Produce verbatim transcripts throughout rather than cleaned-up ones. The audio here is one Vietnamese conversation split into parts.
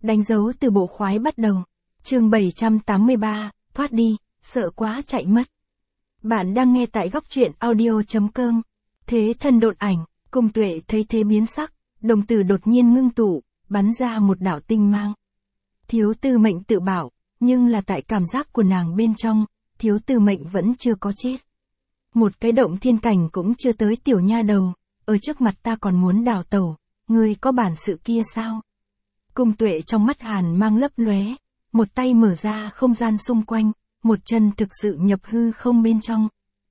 Đánh dấu từ bộ khoái bắt đầu. Chương bảy trăm tám mươi ba, thoát đi, sợ quá chạy mất. Bạn đang nghe tại góc truyện audio chấm com. Thế thân độn ảnh, Cung Tuệ thấy thế biến sắc, đồng tử đột nhiên ngưng tụ, bắn ra một đạo tinh mang. Thiếu Tư Mệnh tự bảo, nhưng là tại cảm giác của nàng bên trong, Thiếu Tư Mệnh vẫn chưa có chết. Một cái động thiên cảnh cũng chưa tới tiểu nha đầu, ở trước mặt ta còn muốn đào tẩu, ngươi có bản sự kia sao? Cung Tuệ trong mắt hàn mang lấp lóe, một tay mở ra không gian xung quanh, một chân thực sự nhập hư không bên trong.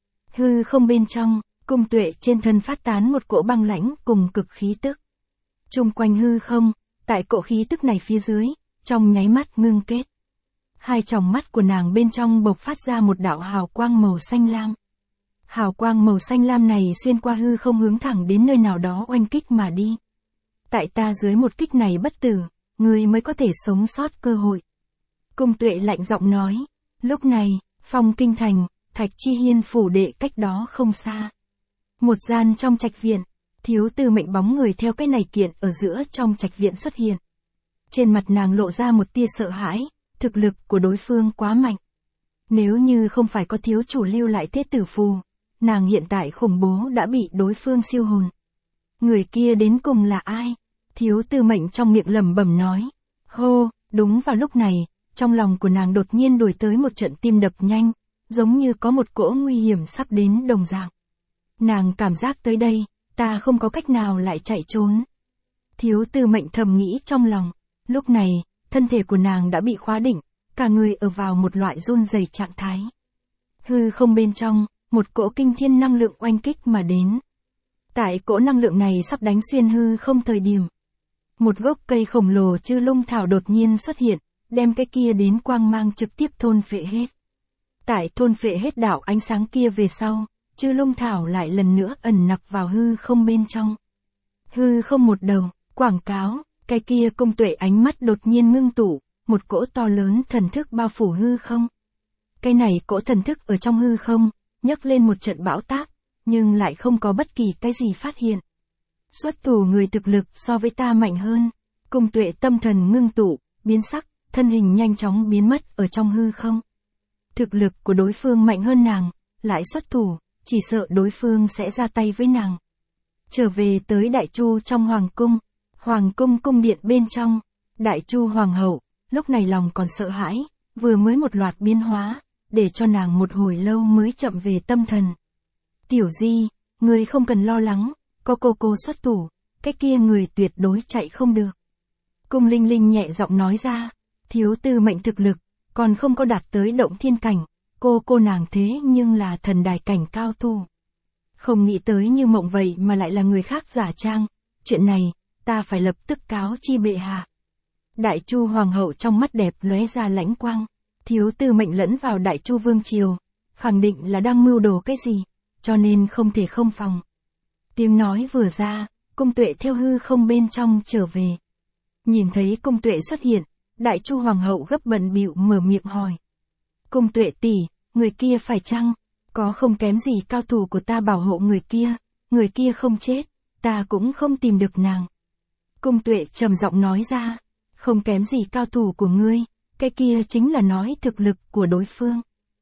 Hư không bên trong, Cung Tuệ trên thân phát tán một cỗ băng lãnh cùng cực khí tức. Trung quanh hư không, tại cỗ khí tức này phía dưới, trong nháy mắt ngưng kết. Hai tròng mắt của nàng bên trong bộc phát ra một đạo hào quang màu xanh lam. Hào quang màu xanh lam này xuyên qua hư không hướng thẳng đến nơi nào đó oanh kích mà đi. Tại ta dưới một kích này bất tử, ngươi mới có thể sống sót cơ hội. Cung Tuệ lạnh giọng nói. Lúc này, Phong Kinh Thành, Thạch Chi Hiên phủ đệ cách đó không xa. Một gian trong trạch viện, Thiếu Tư Mệnh bóng người theo cái này kiện ở giữa trong trạch viện xuất hiện. Trên mặt nàng lộ ra một tia sợ hãi, thực lực của đối phương quá mạnh. Nếu như không phải có thiếu chủ lưu lại thế tử phù, nàng hiện tại khủng bố đã bị đối phương siêu hồn. Người kia đến cùng là ai? Thiếu Tư Mệnh trong miệng lẩm bẩm nói. Hô, đúng vào lúc này, trong lòng của nàng đột nhiên đuổi tới một trận tim đập nhanh, giống như có một cỗ nguy hiểm sắp đến đồng dạng. Nàng cảm giác tới đây, ta không có cách nào lại chạy trốn. Thiếu Tư Mệnh thầm nghĩ trong lòng, lúc này, thân thể của nàng đã bị khóa định, cả người ở vào một loại run rẩy trạng thái. Hư không bên trong, một cỗ kinh thiên năng lượng oanh kích mà đến. Tại cỗ năng lượng này sắp đánh xuyên hư không thời điểm. Một gốc cây khổng lồ chư lung thảo đột nhiên xuất hiện, đem cái kia đến quang mang trực tiếp thôn phệ hết. Tại thôn phệ hết đạo ánh sáng kia về sau, chư lung thảo lại lần nữa ẩn nặc vào hư không bên trong. Hư không một đầu, quảng cáo, cái kia Cung Tuệ ánh mắt đột nhiên ngưng tụ, một cỗ to lớn thần thức bao phủ hư không. Cái này cỗ thần thức ở trong hư không, nhấc lên một trận bão táp, nhưng lại không có bất kỳ cái gì phát hiện. Xuất thủ người thực lực so với ta mạnh hơn. Cung Tuệ tâm thần ngưng tụ, biến sắc, thân hình nhanh chóng biến mất ở trong hư không. Thực lực của đối phương mạnh hơn nàng, lại xuất thủ, chỉ sợ đối phương sẽ ra tay với nàng. Trở về tới Đại Chu trong Hoàng Cung, Hoàng Cung cung điện bên trong, Đại Chu Hoàng hậu, lúc này lòng còn sợ hãi, vừa mới một loạt biến hóa, để cho nàng một hồi lâu mới chậm về tâm thần. Tiểu Di, người không cần lo lắng, có cô cô xuất thủ, cái kia người tuyệt đối chạy không được. Cung Linh Linh nhẹ giọng nói ra, Thiếu Tư Mệnh thực lực, còn không có đạt tới động thiên cảnh, cô cô nàng thế nhưng là thần đài cảnh cao thủ. Không nghĩ tới như mộng vậy mà lại là người khác giả trang, chuyện này, ta phải lập tức cáo chi bệ hạ. Đại Chu Hoàng hậu trong mắt đẹp lóe ra lãnh quang, Thiếu Tư Mệnh lẫn vào Đại Chu Vương Triều, khẳng định là đang mưu đồ cái gì, cho nên không thể không phòng. Tiếng nói vừa ra, Cung Tuệ theo hư không bên trong trở về. Nhìn thấy Cung Tuệ xuất hiện, Đại Chu Hoàng hậu gấp bận bịu mở miệng hỏi. Cung Tuệ tỷ, người kia phải chăng, có không kém gì cao thủ của ta bảo hộ người kia, người kia không chết, ta cũng không tìm được nàng. Cung Tuệ trầm giọng nói ra, không kém gì cao thủ của ngươi, cái kia chính là nói thực lực của đối phương.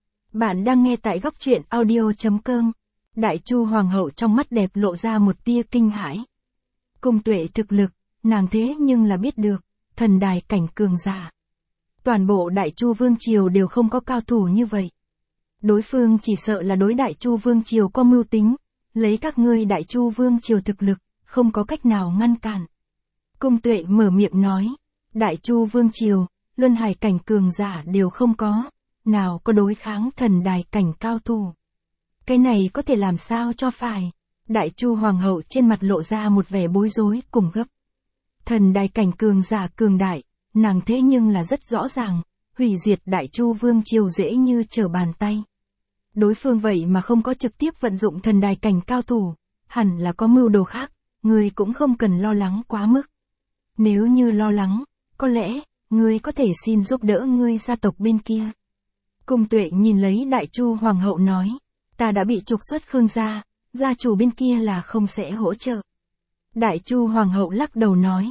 Bạn đang nghe tại góc truyện audio chấm com. Đại Chu Hoàng hậu trong mắt đẹp lộ ra một tia kinh hãi. Cung Tuệ thực lực, nàng thế nhưng là biết được, thần đài cảnh cường giả. Toàn bộ Đại Chu Vương Triều đều không có cao thủ như vậy. Đối phương chỉ sợ là đối Đại Chu Vương Triều có mưu tính, lấy các ngươi Đại Chu Vương Triều thực lực, không có cách nào ngăn cản. Cung Tuệ mở miệng nói, Đại Chu Vương Triều, luân hải cảnh cường giả đều không có, nào có đối kháng thần đài cảnh cao thủ. Cái này có thể làm sao cho phải. Đại Chu Hoàng hậu trên mặt lộ ra một vẻ bối rối cùng gấp. Thần đài cảnh cường giả cường đại, nàng thế nhưng là rất rõ ràng, hủy diệt Đại Chu Vương Triều dễ như trở bàn tay. Đối phương vậy mà không có trực tiếp vận dụng thần đài cảnh cao thủ, hẳn là có mưu đồ khác, ngươi cũng không cần lo lắng quá mức. Nếu như lo lắng, có lẽ, ngươi có thể xin giúp đỡ ngươi gia tộc bên kia. Cung Tuệ nhìn lấy Đại Chu Hoàng hậu nói, ta đã bị trục xuất Khương gia, gia chủ bên kia là không sẽ hỗ trợ. Đại Chu Hoàng hậu lắc đầu nói,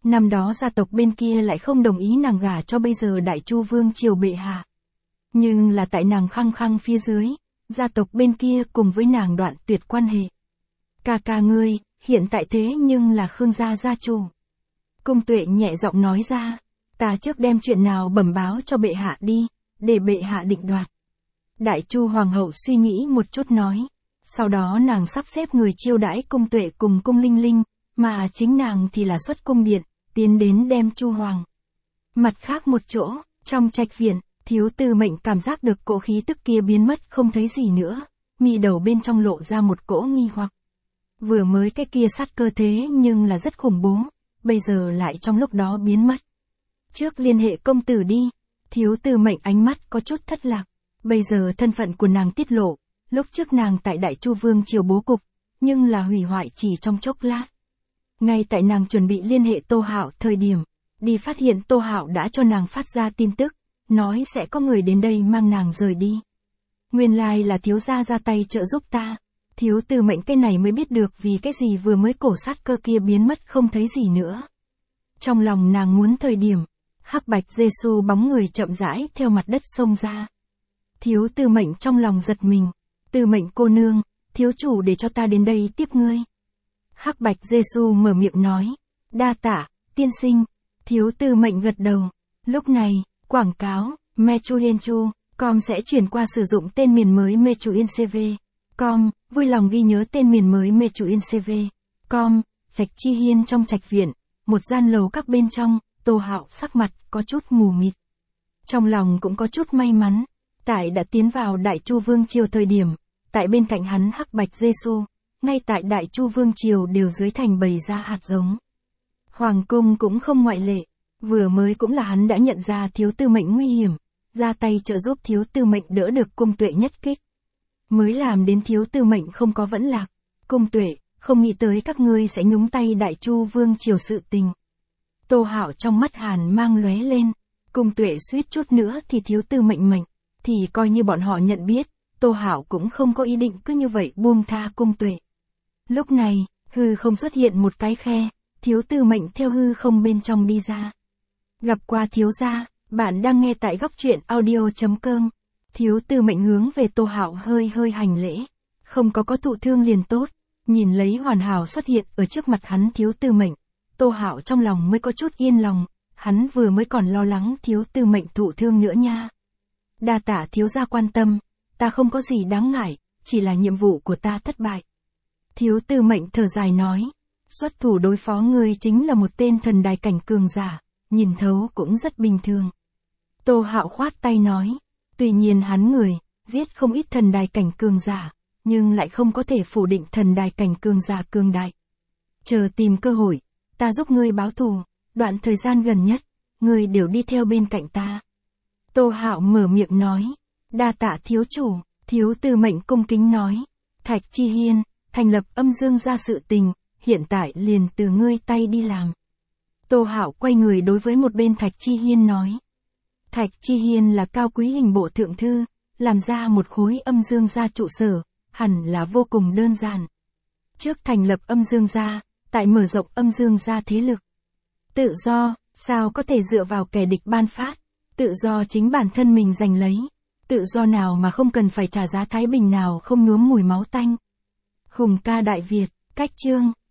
Năm đó gia tộc bên kia lại không đồng ý nàng gả cho bây giờ Đại Chu vương triều bệ hạ. Nhưng là tại nàng khăng khăng phía dưới, gia tộc bên kia cùng với nàng đoạn tuyệt quan hệ. Ca ca ngươi, hiện tại thế nhưng là Khương gia gia chủ. Cung Tuệ nhẹ giọng nói ra, ta trước đem chuyện nào bẩm báo cho bệ hạ đi, để bệ hạ định đoạt. Đại Chu hoàng hậu suy nghĩ một chút nói, sau đó nàng sắp xếp người chiêu đãi Cung Tuệ cùng Cung Linh Linh, mà chính nàng thì là xuất cung điện, tiến đến đem Chu hoàng. Mặt khác một chỗ, trong trạch viện, Thiếu Tư Mệnh cảm giác được cỗ khí tức kia biến mất không thấy gì nữa, mi đầu bên trong lộ ra một cỗ nghi hoặc. Vừa mới cái kia sát cơ thế nhưng là rất khủng bố, bây giờ lại trong lúc đó biến mất. Trước liên hệ công tử đi, Thiếu Tư Mệnh ánh mắt có chút thất lạc, bây giờ thân phận của nàng tiết lộ, lúc trước nàng tại Đại Chu vương triều bố cục, nhưng là hủy hoại chỉ trong chốc lát. Ngay tại nàng chuẩn bị liên hệ Tô Hạo thời điểm, đi phát hiện Tô Hạo đã cho nàng phát ra tin tức, nói sẽ có người đến đây mang nàng rời đi. Nguyên lai là thiếu gia ra tay trợ giúp ta. Thiếu Tư Mệnh cái này mới biết được vì cái gì vừa mới cổ sát cơ kia biến mất không thấy gì nữa. Trong lòng nàng muốn thời điểm, hắc bạch Giê-xu bóng người chậm rãi theo mặt đất xông ra. Thiếu Tư Mệnh trong lòng giật mình, Tư Mệnh cô nương, thiếu chủ để cho ta đến đây tiếp ngươi. Hắc bạch Giê-xu mở miệng nói, đa tạ, tiên sinh. Thiếu Tư Mệnh gật đầu. Lúc này, quảng cáo, Mechuyenchu, com sẽ chuyển qua sử dụng tên miền mới Mechuincv. Com, vui lòng ghi nhớ tên miền mới Mechuincv. Com, Trạch Chi Hiên trong trạch viện, một gian lầu các bên trong, Tô Hạo sắc mặt có chút mù mịt. Trong lòng cũng có chút may mắn, tại đã tiến vào Đại Chu vương triều thời điểm, tại bên cạnh hắn hắc bạch Giê-xu, ngay tại Đại Chu vương triều đều dưới thành bày ra hạt giống. Hoàng cung cũng không ngoại lệ, vừa mới cũng là hắn đã nhận ra Thiếu Tư Mệnh nguy hiểm, ra tay trợ giúp Thiếu Tư Mệnh đỡ được Cung Tuệ nhất kích. Mới làm đến Thiếu Tư Mệnh không có vẫn lạc. Cung Tuệ, không nghĩ tới các ngươi sẽ nhúng tay Đại Chu vương triều sự tình. Tô Hạo trong mắt hàn mang lóe lên, Cung Tuệ suýt chút nữa thì Thiếu Tư Mệnh mệnh, thì coi như bọn họ nhận biết, Tô Hạo cũng không có ý định cứ như vậy buông tha Cung Tuệ. Lúc này, hư không xuất hiện một cái khe, Thiếu Tư Mệnh theo hư không bên trong đi ra. Gặp qua thiếu gia, bạn đang nghe tại góc truyện audio chấm com. Thiếu Tư Mệnh hướng về Tô Hạo hơi hơi hành lễ, không có có thụ thương liền tốt, nhìn lấy hoàn hảo xuất hiện ở trước mặt hắn Thiếu Tư Mệnh, Tô Hạo trong lòng mới có chút yên lòng, hắn vừa mới còn lo lắng Thiếu Tư Mệnh thụ thương nữa nha. Đa tạ thiếu gia quan tâm, ta không có gì đáng ngại, chỉ là nhiệm vụ của ta thất bại. Thiếu Tư Mệnh thở dài nói, xuất thủ đối phó ngươi chính là một tên thần đài cảnh cường giả, nhìn thấu cũng rất bình thường. Tô Hạo khoát tay nói, tuy nhiên hắn người, giết không ít thần đài cảnh cường giả, nhưng lại không có thể phủ định thần đài cảnh cường giả cường đại. Chờ tìm cơ hội, ta giúp ngươi báo thù, đoạn thời gian gần nhất, ngươi đều đi theo bên cạnh ta. Tô Hạo mở miệng nói, đa tạ thiếu chủ. Thiếu Tư Mệnh cung kính nói, Thạch Chi Hiên, thành lập âm dương gia sự tình, hiện tại liền từ ngươi tay đi làm. Tô Hạo quay người đối với một bên Thạch Chi Hiên nói. Thạch Chi Hiên là cao quý hình bộ thượng thư, làm ra một khối âm dương gia trụ sở, hẳn là vô cùng đơn giản. Trước thành lập âm dương gia, tại mở rộng âm dương gia thế lực. Tự do, sao có thể dựa vào kẻ địch ban phát, tự do chính bản thân mình giành lấy, tự do nào mà không cần phải trả giá thái bình nào không nhuốm mùi máu tanh. Hùng ca Đại Việt, cách chương.